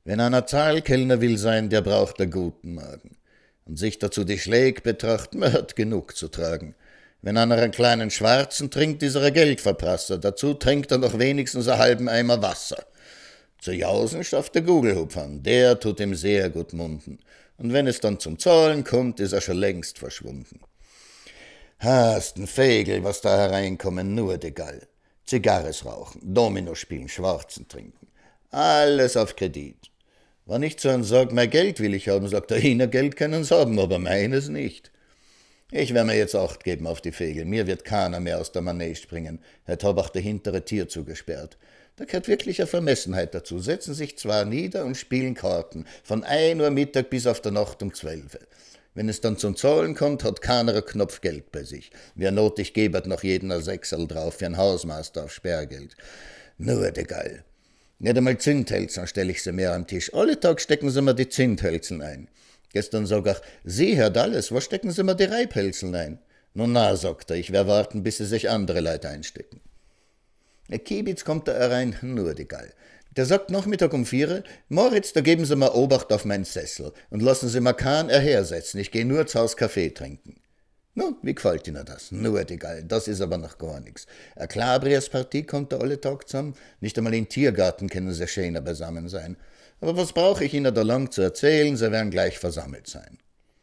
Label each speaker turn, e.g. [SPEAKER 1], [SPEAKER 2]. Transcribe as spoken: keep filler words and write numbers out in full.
[SPEAKER 1] Wenn einer Zahlkellner will sein, der braucht einen guten Magen. Und sich dazu die Schläge betrachten, man hat genug zu tragen. Wenn einer einen kleinen Schwarzen trinkt, ist er ein Geldverprasser. Dazu trinkt er noch wenigstens einen halben Eimer Wasser. Zu Jausen schafft der Gugelhupf an, der tut ihm sehr gut munden. Und wenn es dann zum Zahlen kommt, ist er schon längst verschwunden. Hast n Fegel, was da hereinkommen, nur de Gall. Zigarres rauchen, Domino spielen, Schwarzen trinken. Alles auf Kredit. Wenn ich zu einem sag, mein Geld will ich haben, sagt er, Ihnen Geld können Sie haben, aber meines nicht. Ich werde mir jetzt Acht geben auf die Fegel. Mir wird keiner mehr aus der Manege springen. Heute hab auch der hintere Tier zugesperrt. Da gehört wirklich eine Vermessenheit dazu. Setzen sich zwar nieder und spielen Karten. Von ein Uhr Mittag bis auf der Nacht um zwölf. Wenn es dann zum Zahlen kommt, hat keiner einen Knopf Geld bei sich. Wer notig gebert noch jeden ein Sechserl drauf, wie ein Hausmeister auf Sperrgeld. Nur de Geil. Nicht einmal Zinthälzchen stelle ich sie mehr am Tisch. Alle Tag stecken sie mir die Zinthälzchen ein. Gestern sag ich, Sie, Herr Dalles, wo stecken Sie mir die Reibhälseln ein? Nun na, sagt er, ich werde warten, bis sie sich andere Leute einstecken. Der Kiebitz kommt da herein, nur die Gall. Der sagt Nachmittag um vier, Moritz, da geben Sie mir Obacht auf meinen Sessel und lassen Sie mir keinen erhersetzen, ich gehe nur zu Haus Kaffee trinken. Nun, wie gefällt Ihnen das? Nur die Gall, das ist aber noch gar nichts. Eine Klabrias-Partie kommt da alle Tag zusammen, nicht einmal im Tiergarten können sie schöner beisammen sein. Aber was brauche ich Ihnen da lang zu erzählen, sie werden gleich versammelt sein.